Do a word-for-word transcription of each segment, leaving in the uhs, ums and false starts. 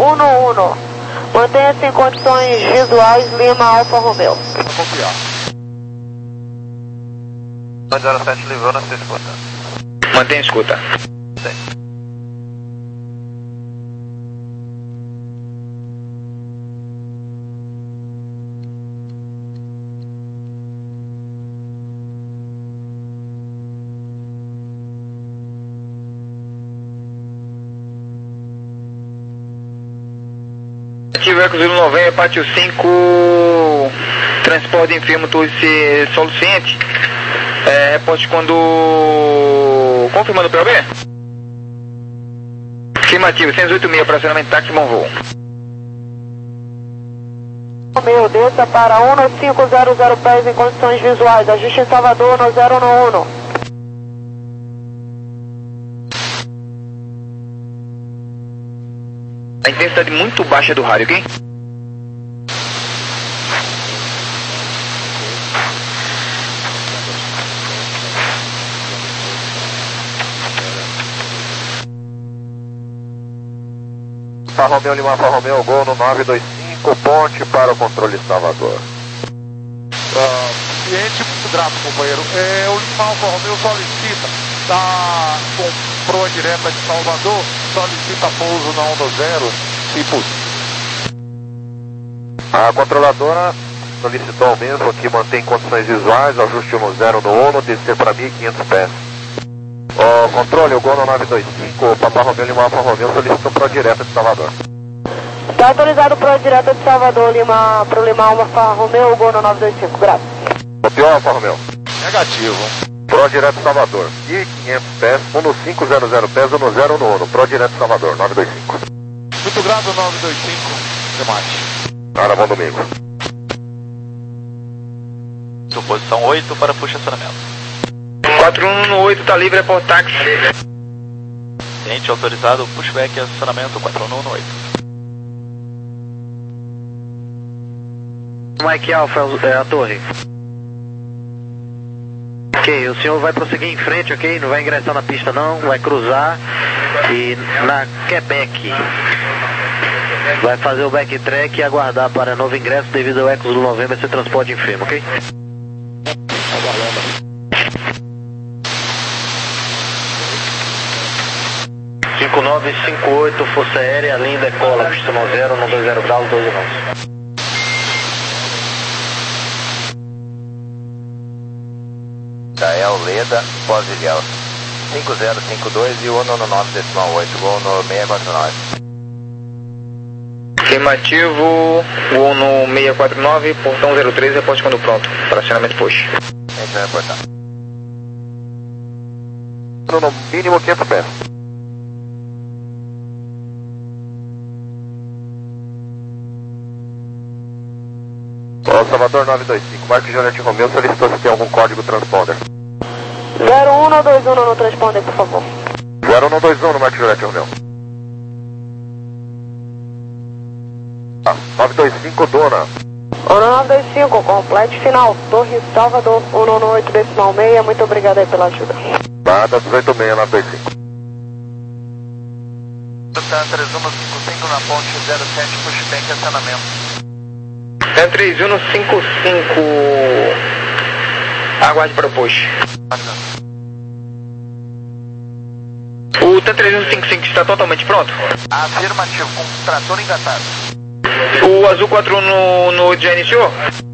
um um. Mantenha-se em condições visuais, Lima Alfa Romeo. Vou confiar. zero sete livrou na sua escuta. Mantenha a escuta. Sim. Ativo Eco Zulu noventa, Pátio cinco, transporte enfermo, todo ser soluciente. É, reporte quando... Confirmando o P O B? Afirmativo, seiscentos e oitenta e seis, operacionamento táxi, bom voo. Romeo, desça para um cinco zero zero pés em condições visuais, ajuste em Salvador no zero um um. A intensidade muito baixa do rádio, ok? Alfa Romeo, Lima Alfa Romeo, Gol no nove dois cinco, ponte para o controle Salvador. Uh, cliente, muito grato, companheiro. É, o Lima Alfa Romeo solicita, tá com proa direta de Salvador, solicita pouso na onda zero, se possível. A controladora solicitou ao mesmo que mantém condições visuais, ajuste no zero no ONU, descer para mil e quinhentos pés. O controle, o Gol no nove dois cinco, o Papa Romeo, Lima Alfa Romeo solicitou proa direta de Salvador. Está autorizado proa direta de Salvador, Lima, pro Lima Alfa Romeo, Gol no nove dois cinco, graças. Copiou, Alfa Romeo? Negativo. Pro direto Salvador, mil e quinhentos pés, um cinco zero zero pés, um zero no ONU, Pro direto Salvador, nove dois cinco. Muito grato, nove dois cinco, remate. Para bom domingo. Posição oito para puxa acionamento. quatro um um oito, tá livre, é por táxi. Cliente autorizado, pushback acionamento quatro um um oito. Mike Alpha, é a torre. Ok, o senhor vai prosseguir em frente, ok? Não vai ingressar na pista não, vai cruzar e na Quebec vai fazer o backtrack e aguardar para novo ingresso devido ao Eco Zulu novembro esse transporte enfermo, ok? Aguardando. cinco nove cinco oito, Força Aérea, linha decola, pista no zero, no dois zero graus, doze nós. Gael Leda, Pós-Miguel. cinco zero cinco dois e o no nove decimal oito, Gol no seis quatro nove. Afirmativo, Gol no seis quatro nove, portão zero três, reporte quando pronto, para acionamento push. A gente vai reportar. No mínimo quinhentos pés. Ó, Salvador nove dois cinco, Marco Juliette Romeo solicitou se tem algum código transponder. zero um um dois um no transponder, por favor. zero um dois um no Marco Juliette Romeo. Ah, nove dois cinco, Dona. um nove dois cinco, complete final, Torre Salvador, um um oito decimal seis, muito obrigado aí pela ajuda. Nada, dezoito seis, nove dois cinco. três um cinco cinco na ponte zero sete, pushback acionamento. É três um cinco cinco, aguarde para o push. O T três um cinco cinco está totalmente pronto? Afirmativo, com trator engatado. O Azul quatro um no, no já iniciou?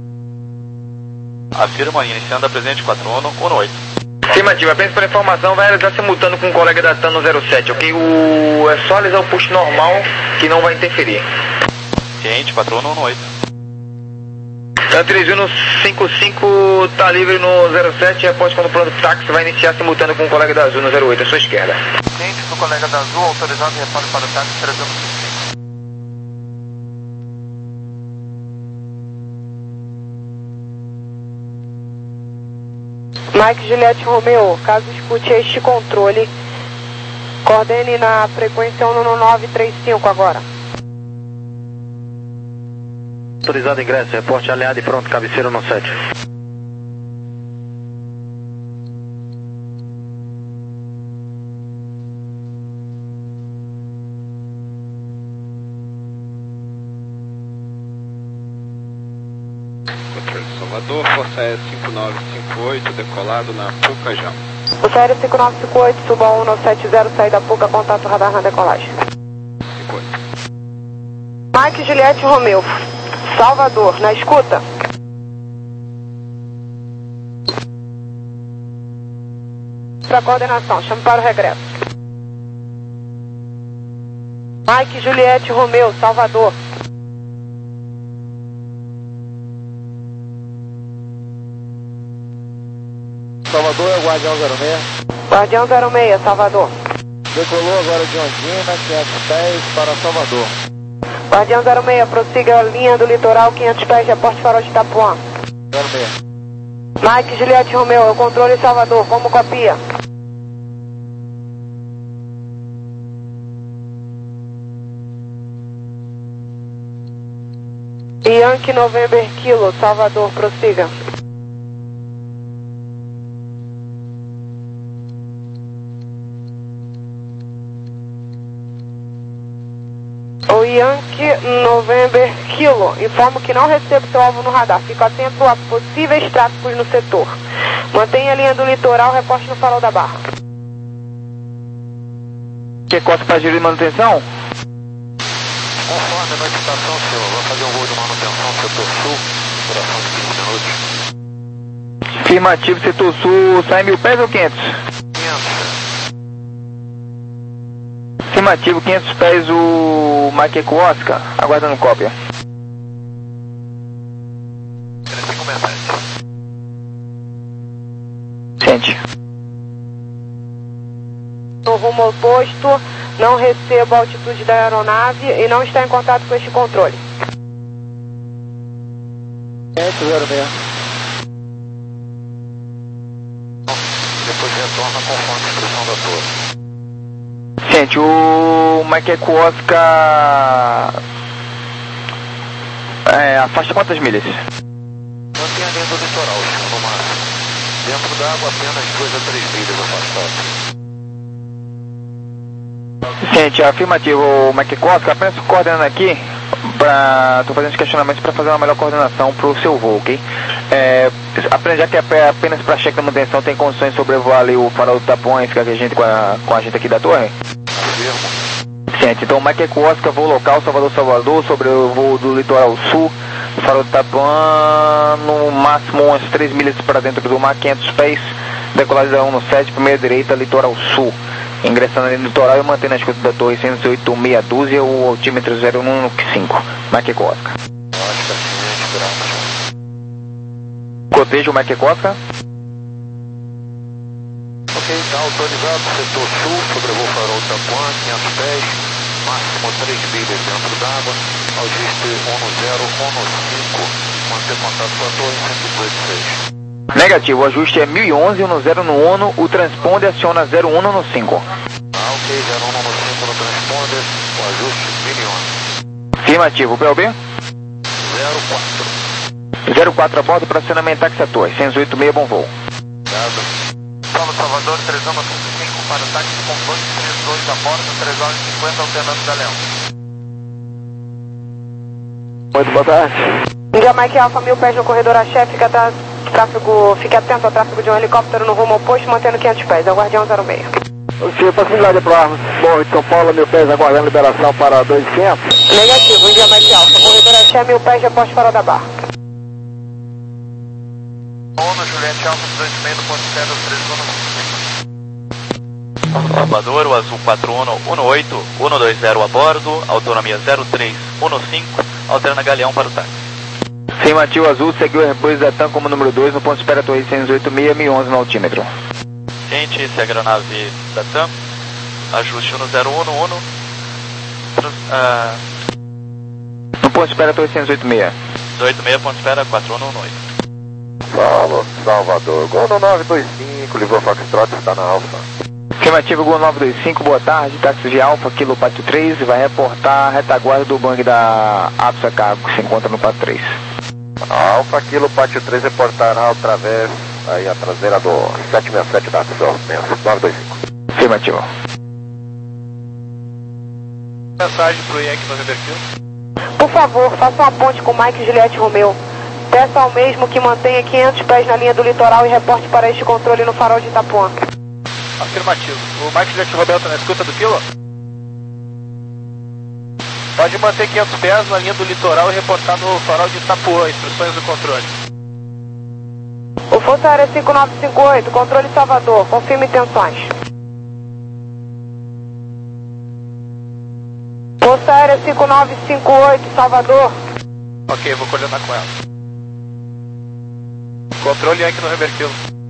Afirma, iniciando a presente quatro um um oito. Afirmativo, apenas para informação, vai realizar simultâneo com o colega da TAM no zero sete, ok? O, é só alisar o push normal que não vai interferir. Cliente quatro um um oito. TAM três um cinco cinco tá livre no zero sete, após quando o pronto táxi vai iniciar simultâneo com o colega da Azul no zero oito, à sua esquerda. Cliente do colega da Azul, autorizado reparo para o táxi três um cinco cinco. Mike Juliette Romeo, caso escute este controle, coordene na frequência um nove três cinco agora. Autorizado ingresso, reporte alinhado e pronto, cabeceira no sete. Salvador, Força Aérea cinco nove cinco oito, decolado na Puca já. Força Aérea cinco nove cinco oito, suba um nove sete zero, saída Puca, contato radar na decolagem. cinco oito. Mike Juliette Romeu, Salvador, na escuta. Para coordenação, chame para o regresso. Mike Juliette Romeu, Salvador. Salvador é o Guardião zero seis. Guardião zero seis, Salvador. Decolou agora de Ondina, quinhentos pés para Salvador. Guardião zero seis, prossiga a linha do litoral, quinhentos pés, reporte farol de Itapuã. zero seis. Mike Juliette Romeu, eu controle Salvador, como copia? Yankee November Kilo, Salvador, prossiga. O Yankee November Kilo, informo que não recebo seu alvo no radar. Fico atento a possíveis tráficos no setor. Mantenha a linha do litoral, reporte no farol da Barra. Que costa para gerir manutenção? Conforme a notificação, senhor, vou fazer um voo de manutenção setor sul, duração de quinze minutos. Afirmativo, setor sul, sai mil pés ou quinhentos? quinhentos. Afirmativo, quinhentos pés o Mike Eco Oscar, aguardando cópia. cinco sete. Sente. No rumo oposto, não recebo a altitude da aeronave e não está em contato com este controle. quinhentos zero seis. Depois retorna conforme a instrução da torre. Gente, o Mike Eco Oscar é, afasta quantas milhas? Mantenha a linha do litoral, senhor, no máximo. Dentro da água, apenas duas a três milhas afastado. Gente, afirmativo, o Mike Eco Oscar, apenas coordenando aqui, pra, tô fazendo os questionamentos para fazer uma melhor coordenação para o seu voo, ok? É, já que é apenas para cheque da manutenção, tem condições de sobrevoar ali o farol do Itapuã e ficar com a gente, com a, com a gente aqui da torre? Gente, então o Mike Eco Oscar, voo local, Salvador, Salvador, sobre o voo do litoral sul, farol do Itapuã, no máximo umas três milhas para dentro do mar, quinhentos pés, decolagem da um sete, primeira direita, litoral sul. Ingressando ali no litoral e mantendo a escuta da torre cento e oito, meia dúzia, o altímetro zero um cinco, Mike Eco Oscar. Cotejo o Mike Eco Oscar. Ok, está autorizado, setor sul, sobrevoo farol do Itapuã, quinhentos pés, máximo três milhas dentro d'água, ajuste um zero um cinco, manter contato com a torre cento e dois seis. Negativo, o ajuste é mil e onze, um zero no ONU, o transponder aciona zero um no cinco. Ah, ok, zero um no cinco no transponder, o ajuste mil e onze. Afirmativo, P L B? zero quatro. zero quatro a bordo para acionamento táxi a torre, cento e oito seis, bom voo. Obrigado. Salve Salvador, três anos cinco para o táxi com dois três dois a bordo, três horas e cinquenta, alternando Galeão. Muito boa tarde. India Mike Alpha, mil pés no corredor a chefe, fica atrás. Tráfego, fique atento ao tráfego de um helicóptero no rumo oposto, mantendo quinhentos pés. É o Guardião zero seis. Senhor, facilidade para Morro de São Paulo, mil pés, aguardando liberação para dois quinhentos. Negativo, India Mike Alpha, corredor Axé, mil pés, reposte farol da Barra. ONU, Juliette Alfa, dois e meio, ponto zero três um. Salvador, o azul quatro um um oito, um dois zero a bordo, autonomia zero três um cinco, alterna Galeão para o táxi. Afirmativo, azul, seguiu o repouso da TAM como número dois, no ponto de espera torre cento e oito seis, mil e onze no altímetro. Gente, segue a aeronave da TAM, ajuste um zero um um, trans, uh, no ponto de espera torre cento e oito seis. dezoito seis, ponto de espera quatro um um oito. Salve, Salvador, Gol no nove dois cinco, ligou Foxtrot, está na Alfa. Afirmativo, Gol nove dois cinco, boa tarde, táxi de Alfa, Kilo Pátio três, vai reportar a retaguarda do bang da Apsa Cargo, que se encontra no Pátio três. Alfa, Kilo Pátio três, reportará através, aí a traseira do sete seis sete da Apsa, nove dois cinco. Afirmativo. Mensagem pro Yankee November Kilo. Por favor, faça uma ponte com Mike Juliette Romeu. Peça ao mesmo que mantenha quinhentos pés na linha do litoral e reporte para este controle no farol de Itapuã. Afirmativo. O Mike Jet Roberto na escuta do Kilo? Pode manter quinhentos pés na linha do litoral e reportar no farol de Itapuã. Instruções do controle. O Força Aérea cinco nove cinco oito, controle Salvador. Confirme intenções. Força Aérea cinco nove cinco oito, Salvador. Ok, vou coordenar com ela. Controle Yankee November Kilo.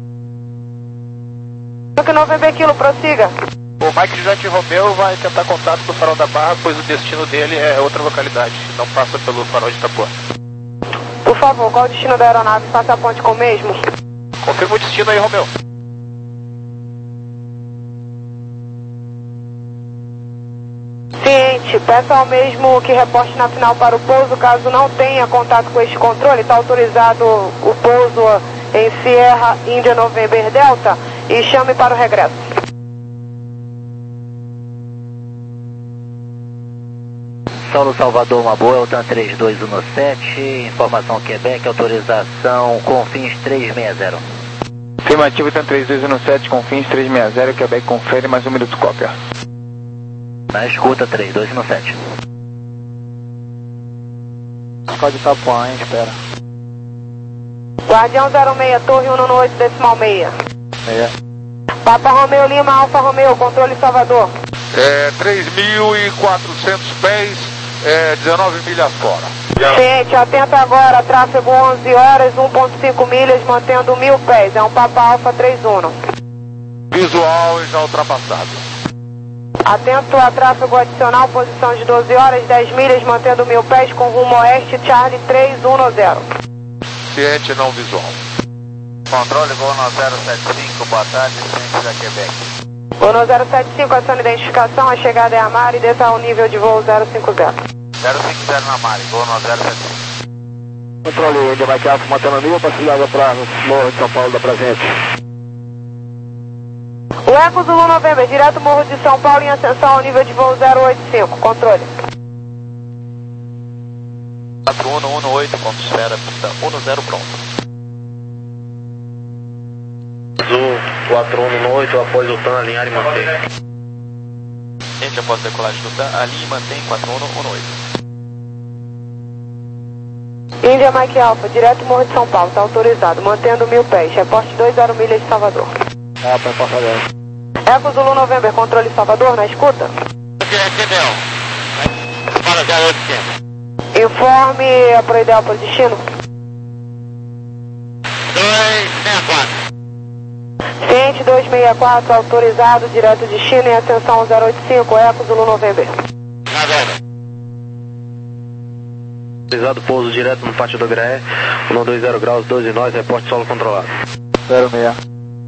Yankee November Kilo, prossiga. O Mike Jet Romeo vai tentar contato do farol da Barra, pois o destino dele é outra localidade, não passa pelo farol de Itapuã. Por favor, qual o destino da aeronave? Faça a ponte com o mesmo. Confirma o destino aí, Romeo. Ciente, peça ao mesmo que reporte na final para o pouso. Caso não tenha contato com este controle, está autorizado o pouso em Sierra India November Delta e chame para o regresso. Saulo Salvador, uma boa, Eltan três dois um sete, informação Quebec, autorização Confins trezentos e sessenta. Afirmativo, Eltan três dois um sete, Confins trezentos e sessenta, Quebec confere, mais um minuto cópia. Na escuta, três dois um sete. Código Itapuã, hein, espera. Guardião zero seis, Torre um no oito, decimal seis. É. Papa Romeo Lima, Alfa Romeo, controle Salvador. É, três mil e quatrocentos pés, é, dezenove milhas fora. Ciente, atenta agora, tráfego onze horas, um ponto cinco milhas, mantendo mil pés. É um Papa Alfa três um. Visual já ultrapassado. Atento a tráfego adicional, posição de doze horas, dez milhas, mantendo mil pés com rumo oeste, Charlie três um zero. Ciente não visual. Controle, voo no zero sete cinco, boa tarde, ciente da Quebec. Voo no zero sete cinco, aciona identificação, a chegada é a Mari, desça ao nível de voo zero cinco zero. zero cinco zero na Mari, voo no zero sete cinco. Controle, India Mike Alpha, mantendo mil, passeada para Morro de São Paulo da Presente. O Eco Zulu November, direto Morro de São Paulo em ascensão ao nível de voo zero oito cinco, controle. quatro um um oito, ponto esfera, pista um zero pronto. Azul quatro um um oito, após o T A N, alinhar e manter. Gente, após a decolagem do T A N, alinhe e mantém quatro um um oito. India Mike Alpha, direto Morro de São Paulo, está autorizado, mantendo mil pés, reporte dois zero milhas de Salvador. Ah, para Passadeiro. Eco Zulu November, controle Salvador, na escuta. Para zero oito cinco. Informe a pro ideal para o destino. dois seis quatro. Ciente dois seis quatro, autorizado, direto destino em ascensão ao zero oito cinco, Eco Zulu November. Autorizado, pouso direto no pátio do Graé, um dois zero graus, doze nós, reporte solo controlado. zero seis.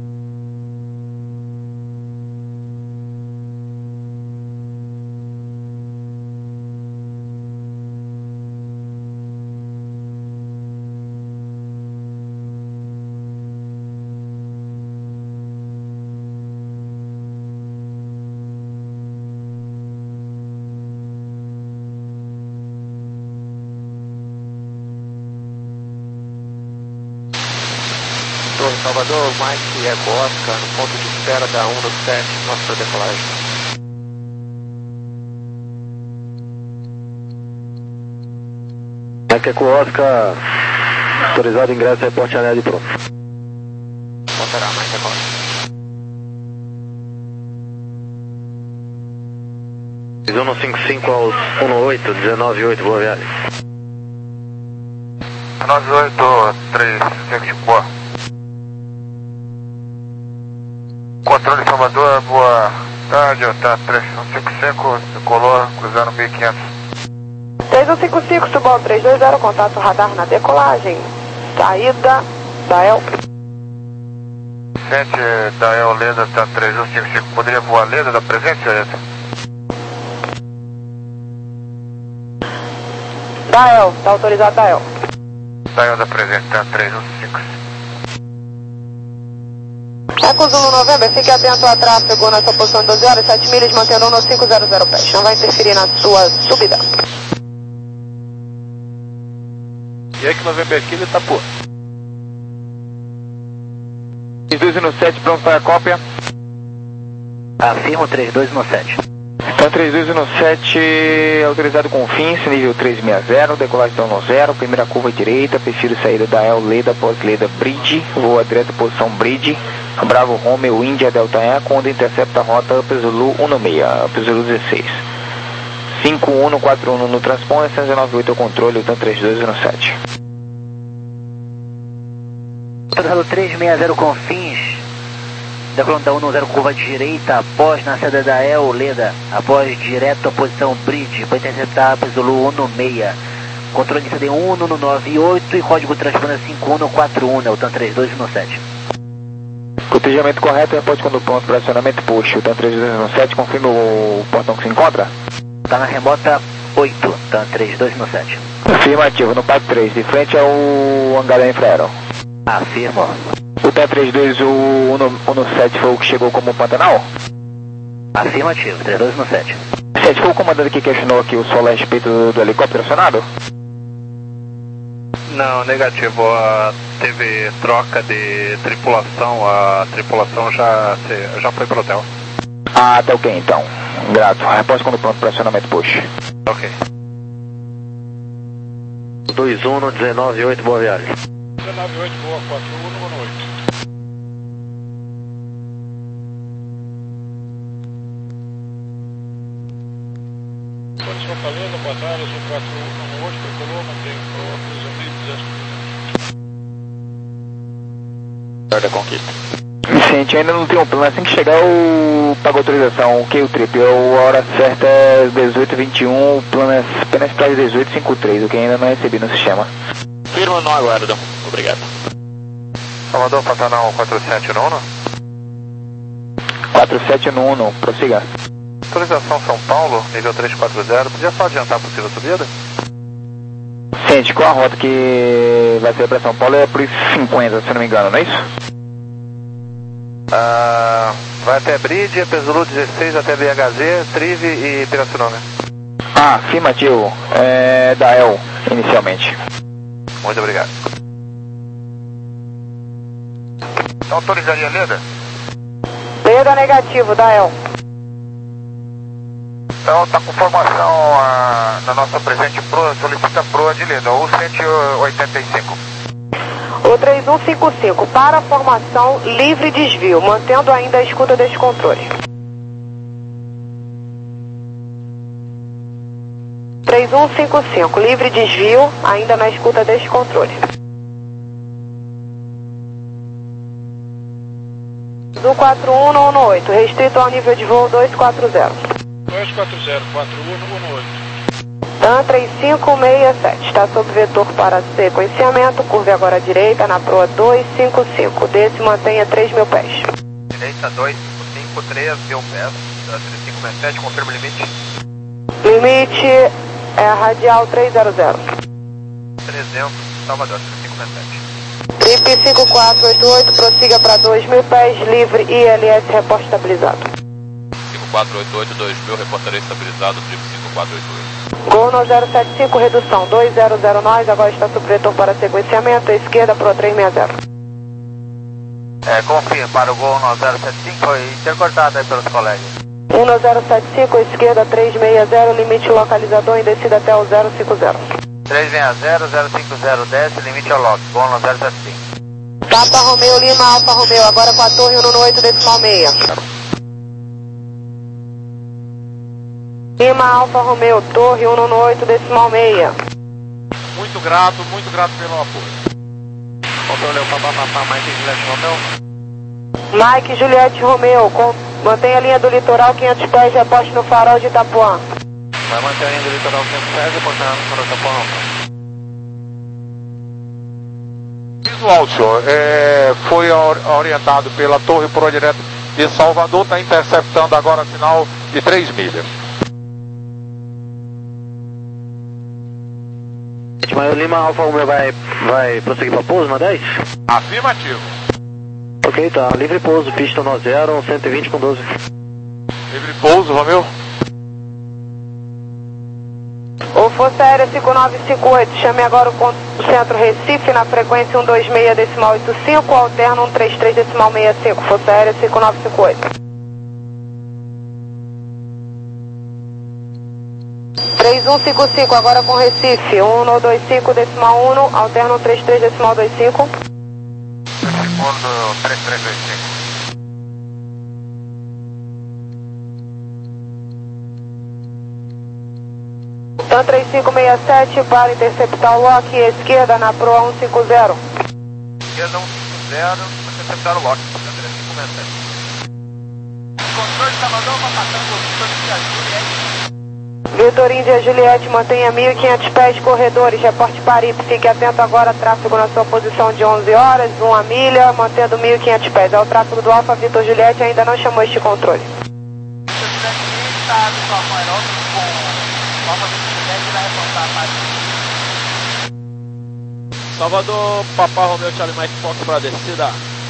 Torre Salvador, Mike Eco Oscar, no ponto de espera da um no sete, nossa decolagem. Mike Eco Oscar, autorizado ingresso, reporte aéreo e pronto. Montará, Mike Eco Oscar. um cinco cinco aos um oito, dezenove oito, boa viagem. nove oito três cinco cinco, boa. Controle Salvador, boa tarde, tá três um cinco cinco, decolou, cruzando mil e quinhentos. três um cinco cinco, Subol três dois zero, contato radar na decolagem. Saída da El. Ciente da El Leda, tá três um cinco cinco, poderia voar Leda da presente, senhorita? Da El, está autorizado da El. Da El da presente, tá três um cinco cinco. Eco Zulu November, fique atento a tráfego na sua posição de doze horas, sete milhas, mantendo um no cinco zero zero pés. Não vai interferir na sua subida. Yankee November Kilo Itapuã. três dois no sete, pronto para a cópia. Afirmo três dois no sete. Então três dois no sete, autorizado com fins, nível três seis zero, decolagem no zero, primeira curva direita, prefiro saída da El Leda, pós-Leda Bridge, voa direto posição Bridge, Bravo Romeo, Índia, Delta Eco, onde intercepta a rota Up Zulu dezesseis, Up Zulu dezesseis. cinco um quatro um no transponder, cento e noventa e oito ao controle, então três dois no sete. Autorizado três seis zero com fins, decolando da um zero curva direita, após na saída da El Leda, após direto à posição Bridge, para interceptar Up Zulu dezesseis. Controle de C D um no nove oito e código transponder cinco um quatro um, então três dois no sete. Cotejamento correto, reporte quando pronto para acionamento push, então três dois no sete, confirma o portão que se encontra? Está na remota oito, então três dois no sete. Afirmativo, no P A C três, de frente ao hangar da Infraero. Afirmo. O T trinta e dois, o no sete foi o que chegou como Pantanal? Afirmativo, três dois no sete. sete foi o comandante que questionou aqui o solo a respeito do, do helicóptero acionado? Não, negativo. A, teve troca de tripulação, a tripulação já, se, já foi pro hotel. Ah, tá ok então. Grato. Reposto quando pronto para acionamento push. Ok. dois um no dezenove oito, boa viagem. dezenove oito, boa, quatro um no oito. Pode ser Fortaleza, boa tarde, eu sou quatro um no oito, tricolor, mantenho pro Da conquista. Vicente, ainda não tem um plano. Assim que chegar, o paga autorização, ok, o trip. A hora certa é dezoito e vinte e um, o plano é apenas para dezoito e cinquenta e três, o que ainda não recebi no sistema. Firma, não aguardo. Obrigado. Salvador, Pantanal quatro sete no um. quatro sete no um, prossiga. Autorização São Paulo, nível três quatro zero. Podia só adiantar a possível subida? Vicente, qual a rota que vai ser para São Paulo? É por cinquenta, se não me engano, não é isso? Ah, vai até Bridge, Up Zulu dezesseis, até B H Z, Trive e Pirassununga. Ah, afirmativo. É da El, inicialmente. Muito obrigado. Autorizaria Leda? Leda negativo, da El. Então está com formação ah, na nossa presente proa, solicita proa de Leda, ou cento e oitenta e cinco. O três um cinco cinco, para a formação livre desvio, mantendo ainda a escuta desse controle. três um cinco cinco, livre desvio, ainda na escuta deste controle. Do quatro um no um oito, restrito ao nível de voo dois quatro zero. dois quatro zero, quatro um no um oito. TAM três cinco seis sete, está sob vetor para sequenciamento, curve agora à direita na proa dois cinco cinco, desse mantenha três mil pés. Direita dois cinco cinco, três mil pés, três cinco seis sete, confirma o limite. Limite é a radial três zero zero. trezentos, Salvador, três cinco seis sete. Trip cinco quatro oito oito, prossiga para dois mil pés, livre I L S, reporte estabilizado. cinco quatro oito oito, dois mil, reportarei estabilizado, trip cinco quatro oito oito. Gol no zero sete cinco, redução dois zero zero nós, agora está sob vetor para sequenciamento, esquerda pro três seis zero. É, confirma para o gol no zero sete cinco, foi intercortado aí pelos colegas. um no zero sete cinco, esquerda três seis zero, limite localizador em descida até o zero cinco zero. três seis zero, zero cinco zero, desce, limite ao lock, gol no zero sete cinco. Papa Romeo Lima, Alfa Romeo, agora com a torre um no oito, decimal seis. Lima, Alfa Romeo, torre um no oito, decimal seis. Muito grato, muito grato pelo apoio. Controle o papapá, Mike Juliette Romeo. Mike Juliette Romeo, com, mantenha a linha do litoral quinhentos pés, reposte no farol de Itapuã. Vai manter a linha do litoral quinhentos pés, reportando no farol de Itapuã. Visual, senhor, é, foi orientado pela torre pro direto de Salvador, está interceptando agora sinal de três milhas. Mas o Lima Alfa Romeo vai, vai prosseguir para pouso na dez? Afirmativo. Ok, tá. Livre pouso, pista no zero, cento e vinte com doze. Livre pouso, Romeu. Força Aérea cinco nove cinco oito, chame agora o, ponto, o Centro Recife na frequência cento e vinte e seis decimal oitenta e cinco, alterno cento e trinta e três decimal sessenta e cinco, Força Aérea cinco nove cinco oito. três um cinco cinco, agora com Recife, cento e vinte e cinco decimal um, alterno cento e trinta e três decimal vinte e cinco. Segundo três três dois cinco. TAM três cinco seis sete para interceptar o Lock, esquerda na proa cento e cinquenta. Esquerda cento e cinquenta, interceptar o Lock, TAM três cinco seis sete. Controle de Salvador, vai passando o controle de Juliette. Vitor Índia Juliette, mantenha mil e quinhentos pés, corredores, reporte Paripe, fique atento agora, tráfego na sua posição de onze horas, uma milha, mantendo mil e quinhentos pés. É o tráfego do Alfa Vitor Juliette, ainda não chamou este controle. Vitor Juliette está do Alfa Aeródromo com Alfa Vitor Juliette vai reportar Paripe. Salvador, Papa Romeo, Charlie Mike Fox para a descida.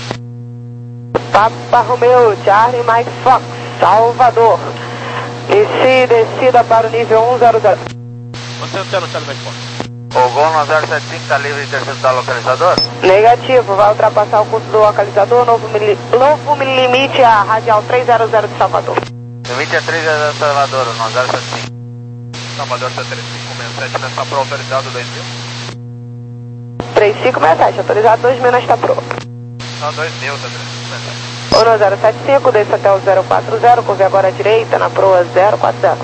Papa Romeo, Charlie Mike Fox, Salvador. Inicie descida para o nível um zero zero. Você não tem no Charlie Mike Fox? O Gol no zero sete cinco está livre de interceptar o localizador? Negativo, vai ultrapassar o curso do localizador, novo, mili, novo limite a radial trezentos de Salvador. Limite a trezentos de Salvador, no zero sete cinco. Salvador está três cinco seis sete, nessa pro autorizado dois mil. três cinco seis sete, autorizado dois mil nesta pro. Não, dois mil, está três cinco seis sete. Ono zero sete cinco, desça até o zero quatro zero, curve agora à direita, na proa zero quatro zero.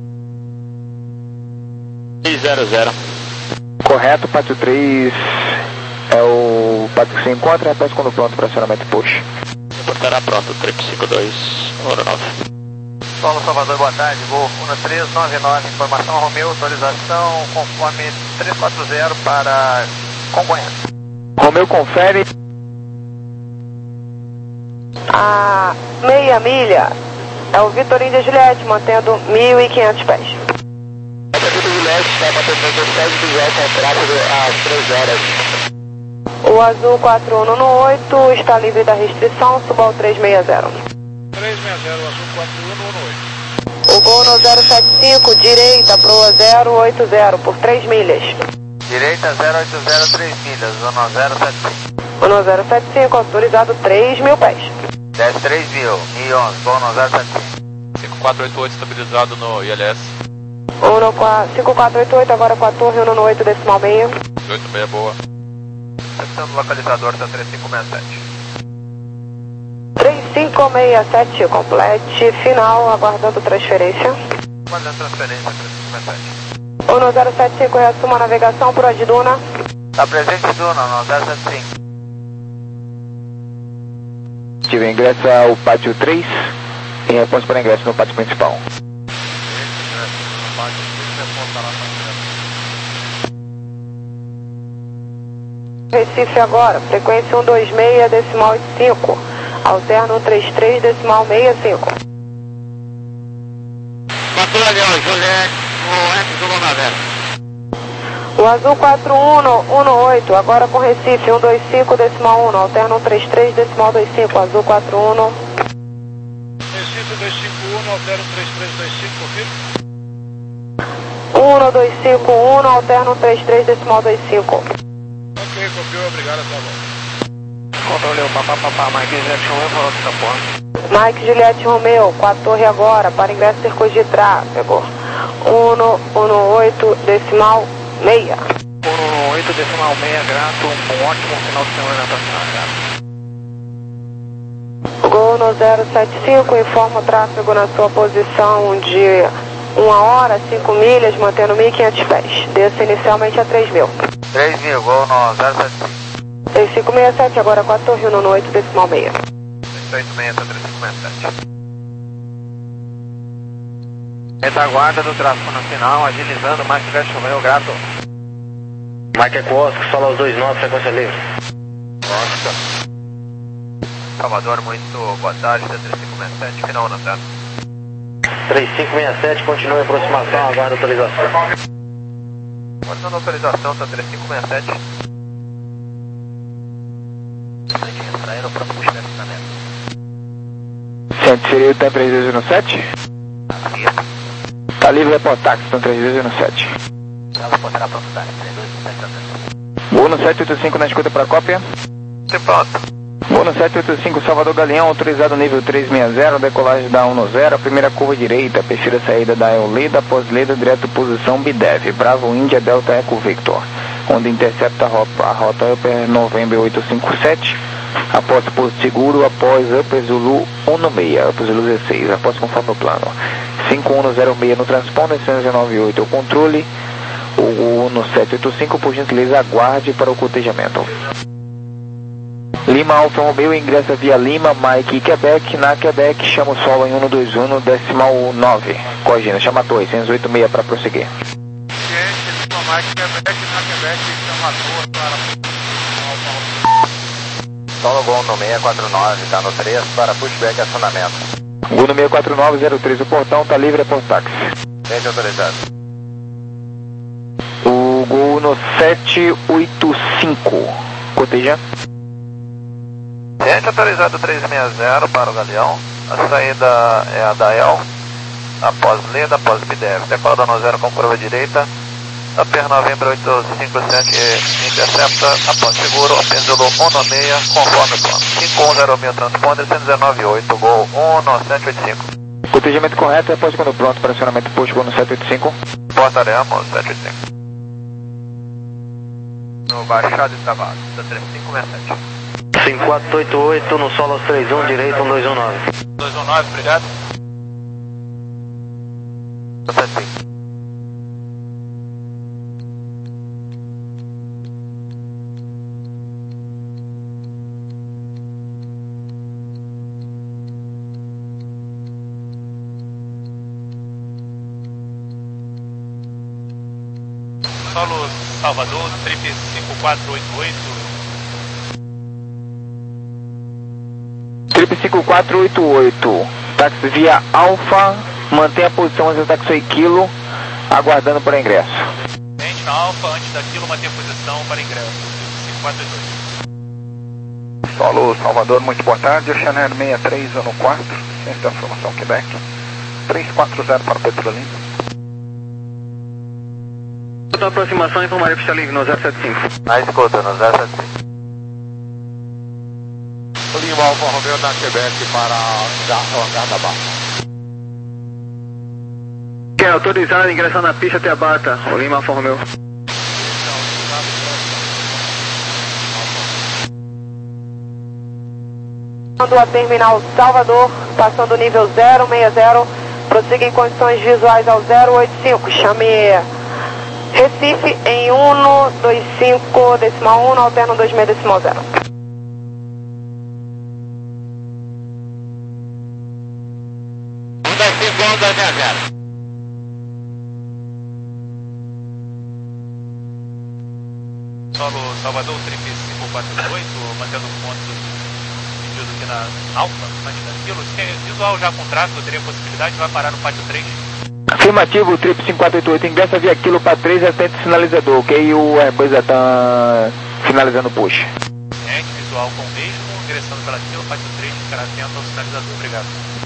zero zero. Correto, Pátio três é o Pátio que se encontra, após quando pronto para acionamento push. Reportará pronto, trip cinco dois, Ouro nove. Solo Salvador, boa tarde, voo um três nove nove, informação Romeu, autorização conforme trezentos e quarenta para Congonhas. Romeu confere. A meia milha é o Vitor Índia Juliette, mantendo mil e quinhentos pés. Vitor Juliette está batendo sete do tráfego às três horas. O azul quatro um um oito está livre da restrição, suba ao trezentos e sessenta. trezentos e sessenta, azul quatro um um oito. O gol no zero sete cinco, direita, proa zero oito zero, por três milhas. Direita zero oito zero, três milhas, zona zero sete cinco. O zero sete cinco, autorizado três mil pés. dez três mil, mil e onze, zona zero sete cinco. cinco quatro oito oito estabilizado no I L S. cinco quatro oito oito, agora com a torre um no oito decimal meio. oito meia boa. Recepção do localizador, tá três cinco seis sete. três cinco seis sete, complete, final, aguardando transferência. Aguardando transferência, três cinco seis sete. um zero sete cinco, reassuma a navegação por de Duna. Tá presente Duna, no zero sete cinco. Tive ingresso ao Pátio três, em resposta para ingresso no pátio principal. Recife agora, frequência cento e vinte e seis decimal oitenta e cinco, alterno cento e trinta e três decimal sessenta e cinco. Batalhão, Juliette, o F do Lonavera. O azul quatro um um oito, agora com Recife cento e vinte e cinco decimal um, alterno cento e trinta e três decimal vinte e cinco, azul quatro um. Recife dois cinco um, alterno três três dois cinco, confirma? um dois cinco um, alterno trinta e três decimal vinte e cinco. Ok, copiou, obrigado, até logo. Controle o papá, papá, Mike Juliette Romeo, falou dessa porra. Mike Juliette Romeo, com a torre agora, para ingresso circuito de tráfego. um um oito decimal meia. um um oito decimal meia, grato, um ótimo final de semana para Gol no zero sete cinco, informa o tráfego na sua posição de uma hora, cinco milhas, mantendo mil e quinhentos pés. Desça inicialmente a três mil. três mil, gol no zero sete cinco. três cinco seis sete, agora com a torre um oito decimal meia. três oito seis, três cinco seis sete. retaguarda do tráfego nacional, agilizando, Mike Juliette Romeo, grato. Mike Cosco, solo aos dois nove, frequência livre. Nossa. Salvador, muito boa tarde, três cinco seis sete, final na tela. três cinco seis sete, continua em aproximação, aguarda autorização. Guardando a autorização, tá três cinco seis sete. Entrar aeroporto puxar essa meta. Centro seria o TAM três dois um sete? Tá livre para o táxi, TAM três dois um sete. reportará pronto táxi, três dois um sete zero. Gol no sete oito cinco na escuta para cópia. Sim, pronto. Gol no sete oito cinco, Salvador Galeão, autorizado nível três seis zero, decolagem da um zero, primeira curva direita, perfil a saída da Euleda, após Leda, direto posição Bidev, Bravo Índia, Delta Eco Victor, onde intercepta a rota, a rota Upper November oito cinco sete, após Posto Seguro, após Upper Zulu um seis, Upper Zulu dezesseis, após conforme o plano, cinco um zero seis no transponder, seis nove oito o controle, o no sete oito cinco, por gentileza, aguarde para o cotejamento. Lima Alfa Romeo ingressa via Lima, Mike e Quebec. Na Quebec, chama o solo em um dois um, decimal nove. Corrigindo, chama dois, seis oito seis para prosseguir. Ciente, Lima, Mike, Quebec, na Quebec, chama duas para... Solo Gol no seis quatro nove, tá no três para pushback acionamento. Gol no seis quatro nove zero três, o portão tá livre, é por táxi. Sente autorizado. O Gol no sete oito cinco, coteja. Ciente, autorizado três seis zero para o Galeão. A saída é a da El, após Leda, após Bidev. Decolada no zero com curva direita. Upper November oito cinco sete intercepta, após seguro, Upper Zulu um seis, conforme o plano. cinco um zero mil transponder, cento e dezenove oito, Gol um sete oito cinco. Cotejamento correto, após quando pronto para acionamento posto, Gol no sete oito cinco. Portaremos sete oito cinco. No Baixado e Travado, da três cinco seis sete. cinco quatro oito oito no solo três um, direito um dois um nove. dois um nove, obrigado. sete cinco. Solo Salvador, trip cinco quatro oito oito. Trip cinco quatro oito oito, táxi via Alfa, mantém a posição antes do táxi Kilo, aguardando para ingresso. Gente na Alfa, antes daquilo, mantém a posição para ingresso. cinco quatro oito oito. Solo Salvador, muito boa tarde. Chanel seis três um quatro, Ciência da Informação Quebec. três quatro zero para Petrolina. Na aproximação, informar pista livre no zero sete cinco. Na escuta, no zero sete cinco. Lima Alfa Romeo da Quebec para o hangar da Barra. Quem é autorizado a ingressar na pista até a Bata, o Lima Alfa Romeo. Passando a terminal Salvador, passando o nível zero seis zero, prossiga em condições visuais ao zero oito cinco, chame Recife em um dois cinco decimal um, alterno dois seis decimal zero. um dois cinco um dois seis zero. Solo Salvador, trip cinco quatro oito, mantendo o ponto pedido aqui na Alfa, antes daquilo. Se tem visual já com tráfego, teria possibilidade, vai parar no pátio três. Afirmativo, Trip cinco quatro oito oito, ingressa via Kilo para três, atento o sinalizador, ok? E o Airbus já está finalizando o push. Gente, visual com o mesmo, ingressando pela Kilo, pátio três, ficará atento ao sinalizador, obrigado.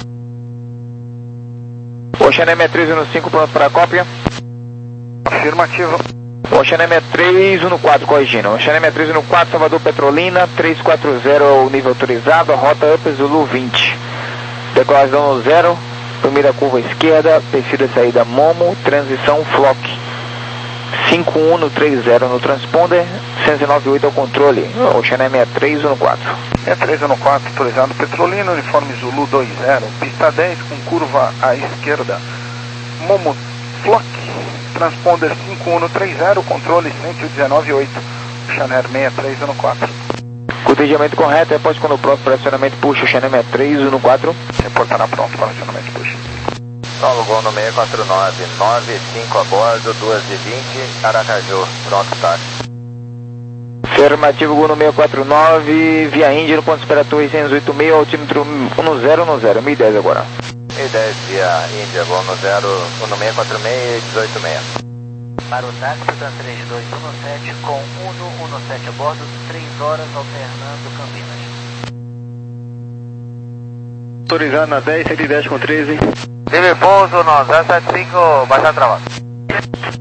Oceanem seis três um cinco, pronto para a cópia. Afirmativo. Oceanem três um quatro, corrigindo. Oceanem três um quatro, Salvador Petrolina, três quatro zero, o nível autorizado, a rota Upper Zulu vinte. Decolagem zero. Primeira curva esquerda, perfil de saída Momo, transição Flock. cinco um no três zero no transponder, cento e noventa e oito ao controle, Oceanem seis três um quatro. seis três um quatro, autorizado Petrolina, uniforme Zulu dois zero, pista dez com curva à esquerda, Momo Flock, transponder cinco um no três zero, controle cento e dezenove oito, Oceanem seis três um quatro. Cotejamento correto, após quando pronto para acionamento puxa, Oceanem seis três um quatro. Reportará pronto para acionamento puxa. Solo Gol no seis quatro nove, nove cinco a bordo, duas e vinte, Aracaju, pronto táxi. Afirmativo, Gol no seis quatro nove, via Índia, no ponto esperatório seiscentos e oitenta e seis, altímetro um zero um zero, mil e dez agora. mil e dez via Índia, Gol no zero, no seis quatro seis, dezoito seis. Para o táxi da três dois um sete com um um sete a bordo, três horas alternando Campinas. Autorizado na dez, cento e dez com treze. Livre pouso no zero sete cinco, baixar travado.